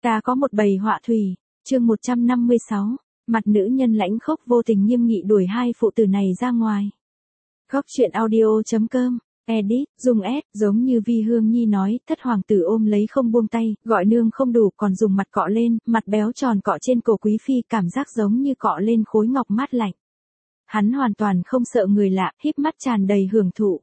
Ta có một bầy họa thủy, chương 156, mặt nữ nhân lãnh khốc vô tình nghiêm nghị đuổi hai phụ tử này ra ngoài. Góc truyện audio.com, edit, dùng S, giống như Vi Hương Nhi nói, thất hoàng tử ôm lấy không buông tay, gọi nương không đủ còn dùng mặt cọ lên, mặt béo tròn cọ trên cổ quý phi cảm giác giống như cọ lên khối ngọc mát lạnh. Hắn hoàn toàn không sợ người lạ, híp mắt tràn đầy hưởng thụ.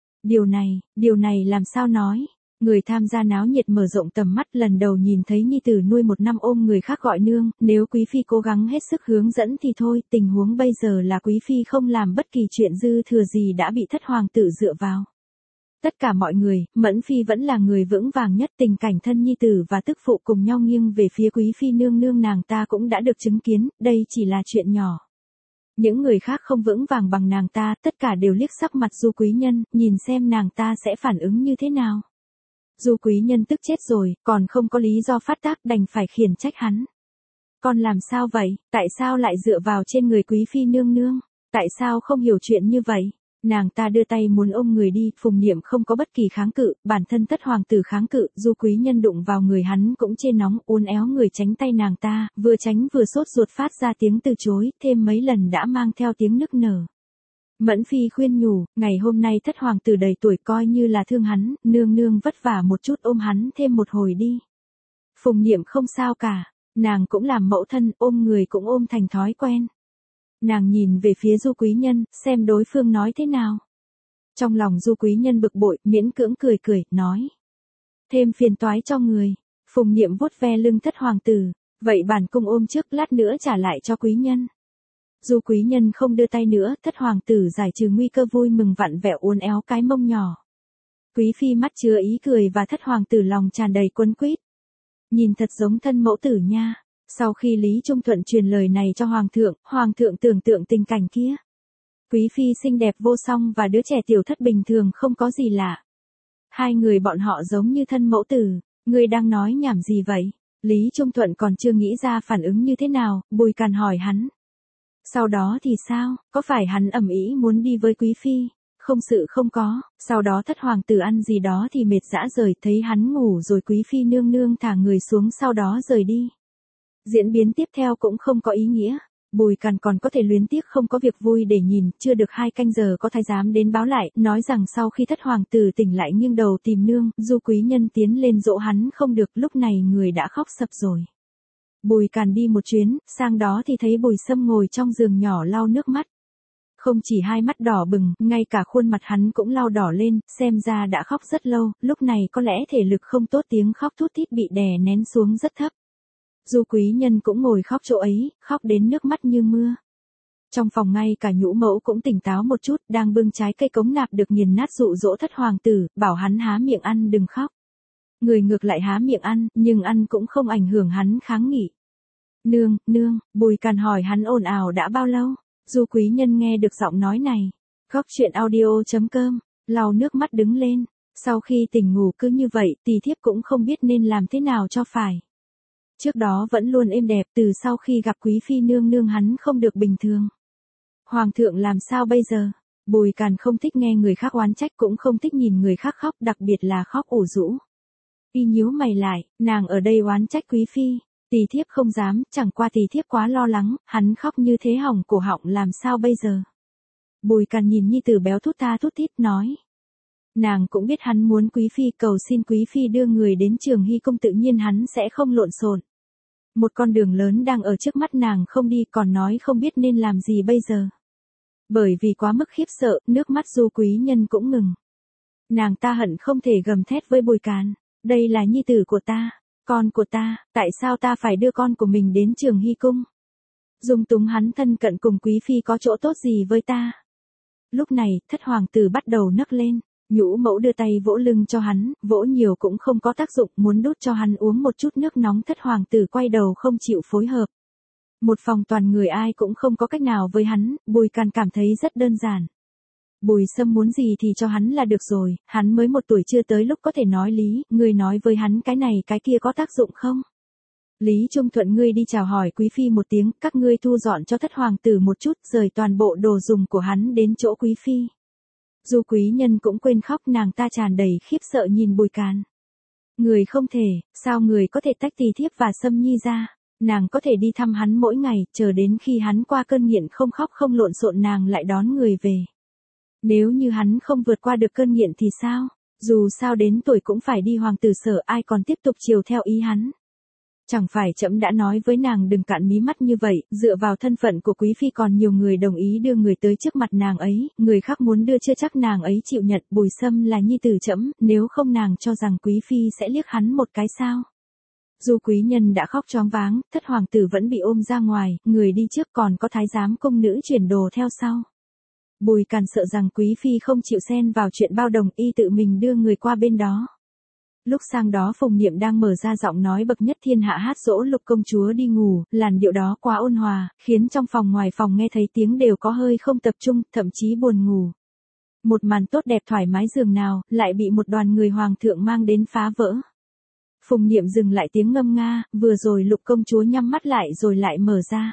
Điều này làm sao nói? Người tham gia náo nhiệt mở rộng tầm mắt lần đầu nhìn thấy nhi tử nuôi một năm ôm người khác gọi nương, nếu quý phi cố gắng hết sức hướng dẫn thì thôi, tình huống bây giờ là quý phi không làm bất kỳ chuyện dư thừa gì đã bị thất hoàng tử dựa vào. Tất cả mọi người, Mẫn phi vẫn là người vững vàng nhất, tình cảnh thân nhi tử và tức phụ cùng nhau nghiêng về phía quý phi nương nương nàng ta cũng đã được chứng kiến, đây chỉ là chuyện nhỏ. Những người khác không vững vàng bằng nàng ta, tất cả đều liếc sắc mặt Du quý nhân, nhìn xem nàng ta sẽ phản ứng như thế nào. Du quý nhân tức chết rồi, còn không có lý do phát tác đành phải khiển trách hắn. Con làm sao vậy, tại sao lại dựa vào trên người quý phi nương nương, tại sao không hiểu chuyện như vậy? Nàng ta đưa tay muốn ôm người đi, Phùng Niệm không có bất kỳ kháng cự, bản thân thất hoàng tử kháng cự, Du quý nhân đụng vào người hắn cũng trên nóng, uốn éo người tránh tay nàng ta, vừa tránh vừa sốt ruột phát ra tiếng từ chối, thêm mấy lần đã mang theo tiếng nức nở. Mẫn phi khuyên nhủ, ngày hôm nay thất hoàng tử đầy tuổi coi như là thương hắn, nương nương vất vả một chút ôm hắn thêm một hồi đi. Phùng Niệm không sao cả, nàng cũng làm mẫu thân, ôm người cũng ôm thành thói quen. Nàng nhìn về phía Du quý nhân, xem đối phương nói thế nào. Trong lòng Du quý nhân bực bội, miễn cưỡng cười cười, nói. Thêm phiền toái cho người. Phùng Niệm vuốt ve lưng thất hoàng tử, vậy bản cung ôm trước lát nữa trả lại cho quý nhân. Du quý nhân không đưa tay nữa, thất hoàng tử giải trừ nguy cơ vui mừng vặn vẹo uốn éo cái mông nhỏ. Quý phi mắt chứa ý cười và thất hoàng tử lòng tràn đầy quấn quýt. Nhìn thật giống thân mẫu tử nha. Sau khi Lý Trung Thuận truyền lời này cho hoàng thượng tưởng tượng tình cảnh kia. Quý phi xinh đẹp vô song và đứa trẻ tiểu thất bình thường không có gì lạ. Hai người bọn họ giống như thân mẫu tử, người đang nói nhảm gì vậy? Lý Trung Thuận còn chưa nghĩ ra phản ứng như thế nào, Bùi Càn hỏi hắn. Sau đó thì sao, có phải hắn ầm ĩ muốn đi với quý phi? Không sự không có, sau đó thất hoàng tử ăn gì đó thì mệt dã rời, thấy hắn ngủ rồi quý phi nương nương thả người xuống sau đó rời đi. Diễn biến tiếp theo cũng không có ý nghĩa. Bùi Càn còn có thể luyến tiếc không có việc vui để nhìn, chưa được 2 canh giờ có thái giám đến báo lại, nói rằng sau khi thất hoàng tử tỉnh lại nghiêng đầu tìm nương, Du quý nhân tiến lên dỗ hắn không được, lúc này người đã khóc sập rồi. Bùi Càn đi một chuyến, sang đó thì thấy Bùi Sâm ngồi trong giường nhỏ lau nước mắt. Không chỉ hai mắt đỏ bừng, ngay cả khuôn mặt hắn cũng lau đỏ lên, xem ra đã khóc rất lâu, lúc này có lẽ thể lực không tốt, tiếng khóc thút thít bị đè nén xuống rất thấp. Du quý nhân cũng ngồi khóc chỗ ấy, khóc đến nước mắt như mưa. Trong phòng ngay cả nhũ mẫu cũng tỉnh táo một chút, đang bưng trái cây cống nạp được nghiền nát dụ dỗ thất hoàng tử, bảo hắn há miệng ăn đừng khóc. Người ngược lại há miệng ăn, nhưng ăn cũng không ảnh hưởng hắn kháng nghị. Nương, Bùi Càn hỏi hắn ồn ào đã bao lâu? Du quý nhân nghe được giọng nói này. Góc truyện audio.com, lau nước mắt đứng lên. Sau khi tỉnh ngủ cứ như vậy, tỳ thiếp cũng không biết nên làm thế nào cho phải. Trước đó vẫn luôn êm đẹp, từ sau khi gặp quý phi nương nương hắn không được bình thường. Hoàng thượng làm sao bây giờ? Bùi Càn không thích nghe người khác oán trách, cũng không thích nhìn người khác khóc, đặc biệt là khóc ủ rũ. Y nhíu mày lại, nàng ở đây oán trách quý phi. Tỳ thiếp không dám, chẳng qua tỳ thiếp quá lo lắng, hắn khóc như thế hỏng cổ họng làm sao bây giờ? Bùi Càn nhìn nhi tử béo thút tha thút thít nói. Nàng cũng biết hắn muốn quý phi, cầu xin quý phi đưa người đến Trường Hy cung, tự nhiên hắn sẽ không lộn xộn. Một con đường lớn đang ở trước mắt nàng không đi, còn nói không biết nên làm gì bây giờ. Bởi vì quá mức khiếp sợ, nước mắt Du quý nhân cũng ngừng. Nàng ta hận không thể gầm thét với Bùi Càn, đây là nhi tử của ta, con của ta, tại sao ta phải đưa con của mình đến Trường Hy cung? Dung túng hắn thân cận cùng quý phi có chỗ tốt gì với ta? Lúc này, thất hoàng tử bắt đầu nấc lên. Nhũ mẫu đưa tay vỗ lưng cho hắn, vỗ nhiều cũng không có tác dụng, muốn đút cho hắn uống một chút nước nóng, thất hoàng tử quay đầu không chịu phối hợp. Một phòng toàn người ai cũng không có cách nào với hắn, Bùi Càn cảm thấy rất đơn giản. Bùi Sâm muốn gì thì cho hắn là được rồi, hắn mới 1 tuổi chưa tới lúc có thể nói lý, người nói với hắn cái này cái kia có tác dụng không? Lý Trung Thuận ngươi đi chào hỏi quý phi một tiếng, các ngươi thu dọn cho thất hoàng tử một chút, rời toàn bộ đồ dùng của hắn đến chỗ quý phi. Du quý nhân cũng quên khóc, nàng ta tràn đầy khiếp sợ nhìn Bùi Càn. Người không thể, sao người có thể tách Tỳ thiếp và Sâm Nhi ra? Nàng có thể đi thăm hắn mỗi ngày, chờ đến khi hắn qua cơn nghiện không khóc không lộn xộn nàng lại đón người về. Nếu như hắn không vượt qua được cơn nghiện thì sao? Dù sao đến tuổi cũng phải đi hoàng tử sở, ai còn tiếp tục chiều theo ý hắn. Chẳng phải trẫm đã nói với nàng đừng cạn mí mắt như vậy, dựa vào thân phận của quý phi còn nhiều người đồng ý đưa người tới trước mặt nàng ấy, người khác muốn đưa chưa chắc nàng ấy chịu nhận. Bùi Sâm là nhi tử trẫm, nếu không nàng cho rằng quý phi sẽ liếc hắn một cái sao? Du quý nhân đã khóc choáng váng, thất hoàng tử vẫn bị ôm ra ngoài, người đi trước còn có thái giám cung nữ chuyển đồ theo sau. Bùi Càn sợ rằng quý phi không chịu xen vào chuyện bao đồng, y tự mình đưa người qua bên đó. Lúc sang đó Phùng Niệm đang mở ra giọng nói bậc nhất thiên hạ hát dỗ Lục công chúa đi ngủ, làn điệu đó quá ôn hòa, khiến trong phòng ngoài phòng nghe thấy tiếng đều có hơi không tập trung, thậm chí buồn ngủ. Một màn tốt đẹp thoải mái giường nào, lại bị một đoàn người hoàng thượng mang đến phá vỡ. Phùng Niệm dừng lại tiếng ngâm nga, vừa rồi Lục công chúa nhắm mắt lại rồi lại mở ra.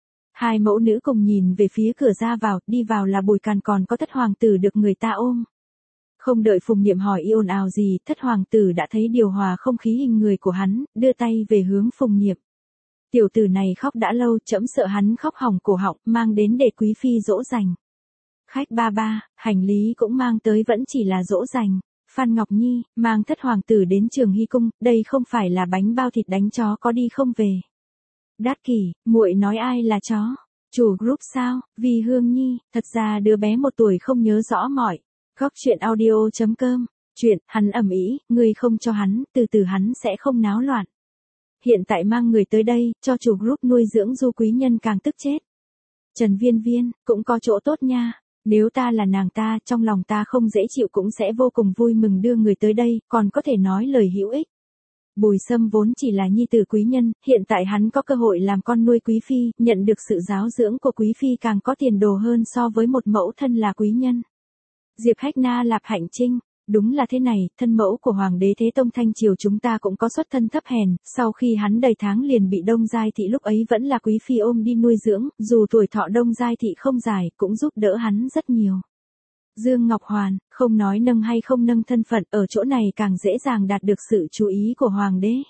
Hai mẫu nữ cùng nhìn về phía cửa ra vào, đi vào là Bùi Càn còn có thất hoàng tử được người ta ôm. Không đợi Phùng Niệm hỏi ồn ào gì, thất hoàng tử đã thấy điều hòa không khí hình người của hắn, đưa tay về hướng Phùng Niệm. Tiểu tử này khóc đã lâu, trẫm sợ hắn khóc hỏng cổ họng, mang đến để quý phi dỗ dành. Khách ba ba, hành lý cũng mang tới vẫn chỉ là dỗ dành. Phan Ngọc Nhi, mang thất hoàng tử đến Trường Hy cung, đây không phải là bánh bao thịt đánh chó có đi không về. Đát Kỷ, muội nói ai là chó? Chủ group sao? Vì Hương Nhi, thật ra đứa bé 1 tuổi không nhớ rõ mọi. Góc chuyện audio.com, chuyện, hắn ầm ĩ, ngươi không cho hắn, từ từ hắn sẽ không náo loạn. Hiện tại mang người tới đây, cho chủ group nuôi dưỡng Du quý nhân càng tức chết. Trần Viên Viên, cũng có chỗ tốt nha. Nếu ta là nàng ta, trong lòng ta không dễ chịu cũng sẽ vô cùng vui mừng đưa người tới đây, còn có thể nói lời hữu ích. Bùi Sâm vốn chỉ là nhi tử quý nhân, hiện tại hắn có cơ hội làm con nuôi quý phi, nhận được sự giáo dưỡng của quý phi càng có tiền đồ hơn so với một mẫu thân là quý nhân. Diệp Hách Na Lạp Hạnh Trinh, đúng là thế này, thân mẫu của Hoàng đế Thế Tông Thanh Triều chúng ta cũng có xuất thân thấp hèn, sau khi hắn đầy tháng liền bị Đông Giai Thị lúc ấy vẫn là quý phi ôm đi nuôi dưỡng, dù tuổi thọ Đông Giai Thị không dài, cũng giúp đỡ hắn rất nhiều. Dương Ngọc Hoàn, không nói nâng hay không nâng thân phận, ở chỗ này càng dễ dàng đạt được sự chú ý của Hoàng đế.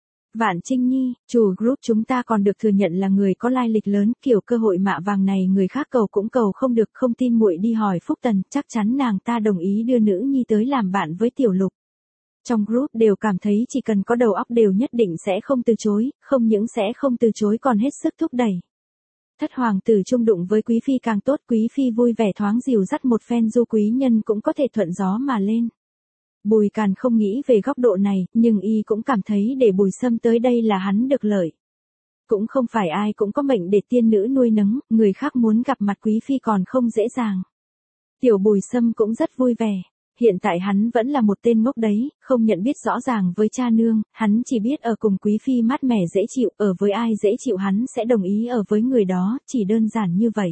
Vạn Trinh Nhi, chủ group chúng ta còn được thừa nhận là người có lai lịch lớn, kiểu cơ hội mạ vàng này người khác cầu cũng cầu không được, không tin muội đi hỏi Phúc Tần, chắc chắn nàng ta đồng ý đưa nữ nhi tới làm bạn với Tiểu Lục. Trong group đều cảm thấy chỉ cần có đầu óc đều nhất định sẽ không từ chối, không những sẽ không từ chối còn hết sức thúc đẩy. Thất hoàng tử chung đụng với quý phi càng tốt, quý phi vui vẻ thoáng dìu dắt một phen Du quý nhân cũng có thể thuận gió mà lên. Bùi Càn không nghĩ về góc độ này, nhưng y cũng cảm thấy để Bùi Sâm tới đây là hắn được lợi. Cũng không phải ai cũng có mệnh để tiên nữ nuôi nấng, người khác muốn gặp mặt quý phi còn không dễ dàng. Tiểu Bùi Sâm cũng rất vui vẻ. Hiện tại hắn vẫn là một tên ngốc đấy, không nhận biết rõ ràng với cha nương, hắn chỉ biết ở cùng quý phi mát mẻ dễ chịu, ở với ai dễ chịu hắn sẽ đồng ý ở với người đó, chỉ đơn giản như vậy.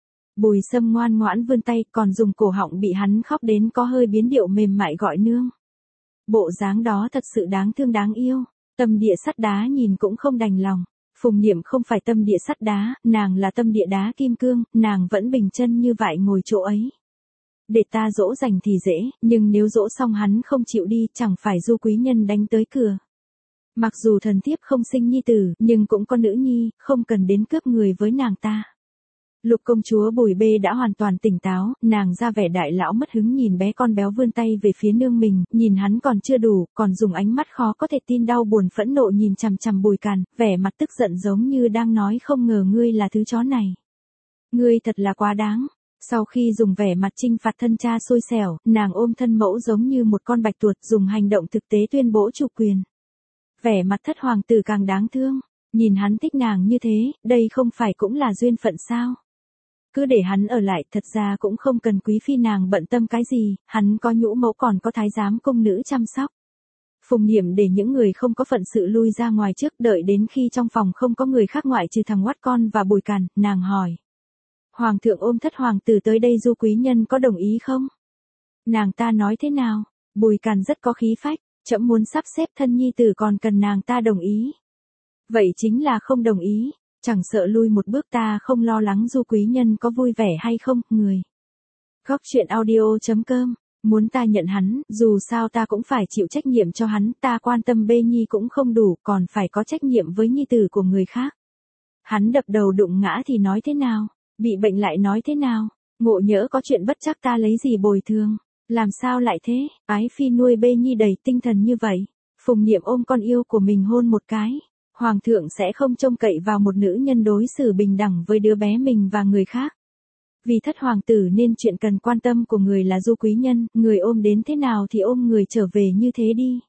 Bùi Sâm ngoan ngoãn vươn tay, còn dùng cổ họng bị hắn khóc đến có hơi biến điệu mềm mại gọi nương. Bộ dáng đó thật sự đáng thương đáng yêu, tâm địa sắt đá nhìn cũng không đành lòng. Phùng Niệm không phải tâm địa sắt đá, nàng là tâm địa đá kim cương, nàng vẫn bình chân như vậy ngồi chỗ ấy. Để ta dỗ dành thì dễ, nhưng nếu dỗ xong hắn không chịu đi, chẳng phải Du quý nhân đánh tới cửa. Mặc dù thần thiếp không sinh nhi tử, nhưng cũng có nữ nhi, không cần đến cướp người với nàng ta. Lục công chúa Bùi Bê đã hoàn toàn tỉnh táo, nàng ra vẻ đại lão mất hứng nhìn bé con béo vươn tay về phía nương mình, nhìn hắn còn chưa đủ, còn dùng ánh mắt khó có thể tin đau buồn phẫn nộ nhìn chằm chằm Bùi Càn, vẻ mặt tức giận giống như đang nói không ngờ ngươi là thứ chó này. Ngươi thật là quá đáng. Sau khi dùng vẻ mặt trinh phạt thân cha xui xẻo, nàng ôm thân mẫu giống như một con bạch tuộc, dùng hành động thực tế tuyên bố chủ quyền. Vẻ mặt thất hoàng tử càng đáng thương, nhìn hắn thích nàng như thế, đây không phải cũng là duyên phận sao? Cứ để hắn ở lại, thật ra cũng không cần quý phi nàng bận tâm cái gì, hắn có nhũ mẫu còn có thái giám cung nữ chăm sóc. Phùng Niệm để những người không có phận sự lui ra ngoài trước, đợi đến khi trong phòng không có người khác ngoại trừ thằng Ngoắt Con và Bùi Càn, nàng hỏi. Hoàng thượng ôm thất hoàng tử tới đây Du quý nhân có đồng ý không? Nàng ta nói thế nào? Bùi Càn rất có khí phách, trẫm muốn sắp xếp thân nhi tử còn cần nàng ta đồng ý. Vậy chính là không đồng ý, chẳng sợ lui một bước ta không lo lắng Du quý nhân có vui vẻ hay không, người. Góc chuyện audio.com Muốn ta nhận hắn, dù sao ta cũng phải chịu trách nhiệm cho hắn, ta quan tâm bê nhi cũng không đủ, còn phải có trách nhiệm với nhi tử của người khác. Hắn đập đầu đụng ngã thì nói thế nào, bị bệnh lại nói thế nào, ngộ nhỡ có chuyện bất trắc ta lấy gì bồi thường, làm sao lại thế, ái phi nuôi bê nhi đầy tinh thần như vậy. Phùng Niệm ôm con yêu của mình hôn một cái. Hoàng thượng sẽ không trông cậy vào một nữ nhân đối xử bình đẳng với đứa bé mình và người khác. Vì thất hoàng tử nên chuyện cần quan tâm của người là Du Quý Nhân, người ôm đến thế nào thì ôm người trở về như thế đi.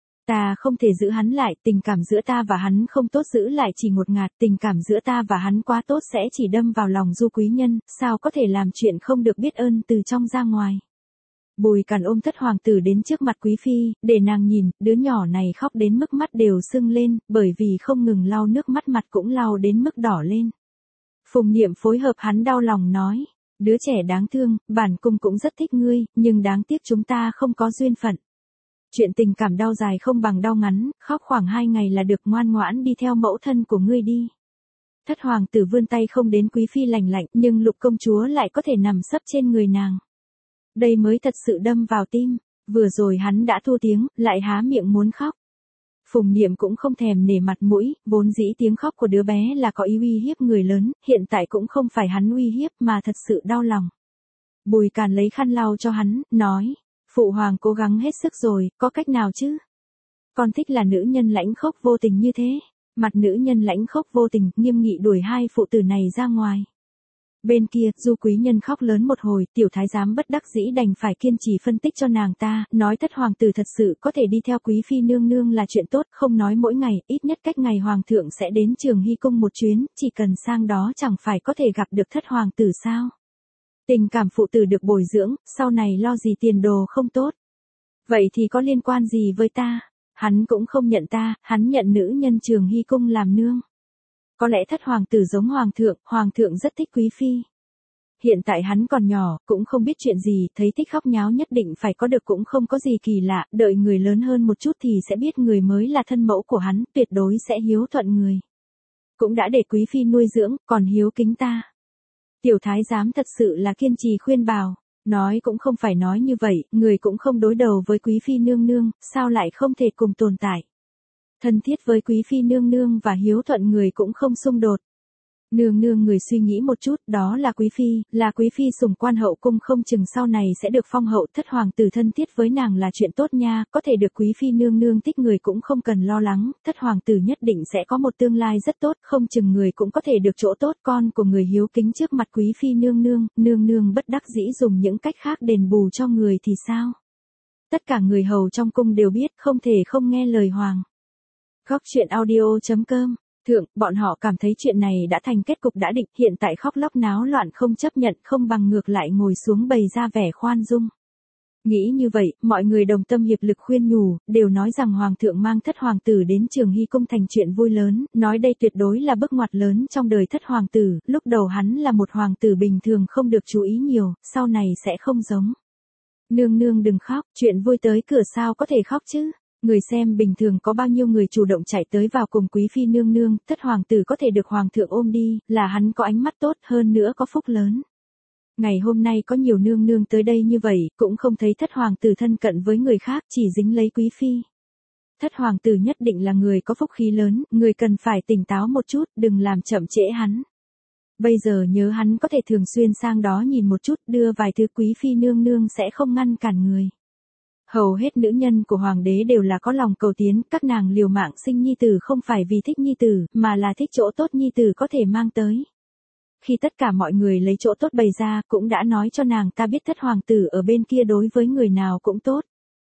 Ta không thể giữ hắn lại, tình cảm giữa ta và hắn không tốt giữ lại chỉ ngột ngạt, tình cảm giữa ta và hắn quá tốt sẽ chỉ đâm vào lòng Du Quý Nhân, sao có thể làm chuyện không được biết ơn từ trong ra ngoài. Bùi Càn ôm thất hoàng tử đến trước mặt quý phi, để nàng nhìn, đứa nhỏ này khóc đến mức mắt đều sưng lên, bởi vì không ngừng lau nước mắt mặt cũng lau đến mức đỏ lên. Phùng Niệm phối hợp hắn đau lòng nói, đứa trẻ đáng thương, bản cung cũng rất thích ngươi, nhưng đáng tiếc chúng ta không có duyên phận. Chuyện tình cảm đau dài không bằng đau ngắn, khóc khoảng 2 ngày là được, ngoan ngoãn đi theo mẫu thân của ngươi đi. Thất hoàng tử vươn tay không đến quý phi lành lạnh, nhưng Lục công chúa lại có thể nằm sấp trên người nàng. Đây mới thật sự đâm vào tim, vừa rồi hắn đã thua tiếng, lại há miệng muốn khóc. Phùng Niệm cũng không thèm nể mặt mũi, vốn dĩ tiếng khóc của đứa bé là có ý uy hiếp người lớn, hiện tại cũng không phải hắn uy hiếp mà thật sự đau lòng. Bùi Càn lấy khăn lau cho hắn, nói, phụ hoàng cố gắng hết sức rồi, có cách nào chứ? Con thích là nữ nhân lãnh khốc vô tình như thế. Mặt nữ nhân lãnh khốc vô tình, nghiêm nghị đuổi hai phụ tử này ra ngoài. Bên kia, Du Quý Nhân khóc lớn một hồi, tiểu thái giám bất đắc dĩ đành phải kiên trì phân tích cho nàng ta, nói thất hoàng tử thật sự có thể đi theo quý phi nương nương là chuyện tốt, không nói mỗi ngày, ít nhất cách ngày hoàng thượng sẽ đến Trường Hy cung một chuyến, chỉ cần sang đó chẳng phải có thể gặp được thất hoàng tử sao. Tình cảm phụ tử được bồi dưỡng, sau này lo gì tiền đồ không tốt. Vậy thì có liên quan gì với ta? Hắn cũng không nhận ta, hắn nhận nữ nhân Trường Hy cung làm nương. Có lẽ thất hoàng tử giống hoàng thượng rất thích quý phi. Hiện tại hắn còn nhỏ, cũng không biết chuyện gì, thấy thích khóc nháo nhất định phải có được cũng không có gì kỳ lạ, đợi người lớn hơn một chút thì sẽ biết người mới là thân mẫu của hắn, tuyệt đối sẽ hiếu thuận người. Cũng đã để quý phi nuôi dưỡng, còn hiếu kính ta. Tiểu thái giám thật sự là kiên trì khuyên bảo, nói cũng không phải nói như vậy, người cũng không đối đầu với quý phi nương nương, sao lại không thể cùng tồn tại. Thân thiết với quý phi nương nương và hiếu thuận người cũng không xung đột. Nương nương người suy nghĩ một chút, đó là quý phi sủng quan hậu cung không chừng sau này sẽ được phong hậu, thất hoàng tử thân thiết với nàng là chuyện tốt nha, có thể được quý phi nương nương thích người cũng không cần lo lắng, thất hoàng tử nhất định sẽ có một tương lai rất tốt, không chừng người cũng có thể được chỗ tốt, con của người hiếu kính trước mặt quý phi nương nương bất đắc dĩ dùng những cách khác đền bù cho người thì sao? Tất cả người hầu trong cung đều biết, không thể không nghe lời hoàng. Góc truyện audio.com Thượng, bọn họ cảm thấy chuyện này đã thành kết cục đã định, hiện tại khóc lóc náo loạn không chấp nhận, không bằng ngược lại ngồi xuống bày ra vẻ khoan dung. Nghĩ như vậy, mọi người đồng tâm hiệp lực khuyên nhủ, đều nói rằng hoàng thượng mang thất hoàng tử đến Trường Hy cung thành chuyện vui lớn, nói đây tuyệt đối là bước ngoặt lớn trong đời thất hoàng tử, lúc đầu hắn là một hoàng tử bình thường không được chú ý nhiều, sau này sẽ không giống. Nương nương đừng khóc, chuyện vui tới cửa sao có thể khóc chứ? Người xem bình thường có bao nhiêu người chủ động chạy tới vào cùng quý phi nương nương, thất hoàng tử có thể được hoàng thượng ôm đi, là hắn có ánh mắt tốt, hơn nữa có phúc lớn. Ngày hôm nay có nhiều nương nương tới đây như vậy, cũng không thấy thất hoàng tử thân cận với người khác, chỉ dính lấy quý phi. Thất hoàng tử nhất định là người có phúc khí lớn, người cần phải tỉnh táo một chút, đừng làm chậm trễ hắn. Bây giờ nhớ hắn có thể thường xuyên sang đó nhìn một chút, đưa vài thứ quý phi nương nương sẽ không ngăn cản người. Hầu hết nữ nhân của hoàng đế đều là có lòng cầu tiến, các nàng liều mạng sinh nhi tử không phải vì thích nhi tử, mà là thích chỗ tốt nhi tử có thể mang tới. Khi tất cả mọi người lấy chỗ tốt bày ra, cũng đã nói cho nàng ta biết thất hoàng tử ở bên kia đối với người nào cũng tốt.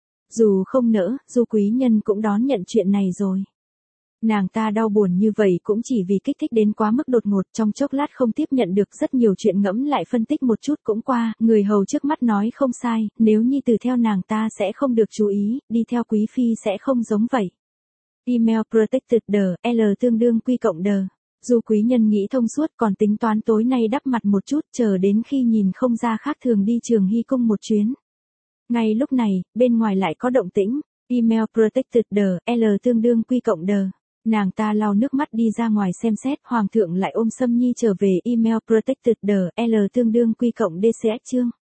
Dù không nỡ, Du Quý Nhân cũng đón nhận chuyện này rồi. Nàng ta đau buồn như vậy cũng chỉ vì kích thích đến quá mức đột ngột, trong chốc lát không tiếp nhận được rất nhiều chuyện, ngẫm lại phân tích một chút cũng qua, người hầu trước mắt nói không sai, nếu nhi tử theo nàng ta sẽ không được chú ý, đi theo quý phi sẽ không giống vậy. Email protected L tương đương Q cộng D. Du Quý Nhân nghĩ thông suốt còn tính toán tối nay đắp mặt một chút, chờ đến khi nhìn không ra khác thường đi Trường Hy cung một chuyến. Ngay lúc này, bên ngoài lại có động tĩnh, email protected L tương đương Q cộng D. Nàng ta lau nước mắt đi ra ngoài xem xét, hoàng thượng lại ôm Sâm Nhi trở về, email protected L tương đương Q cộng DCS chương.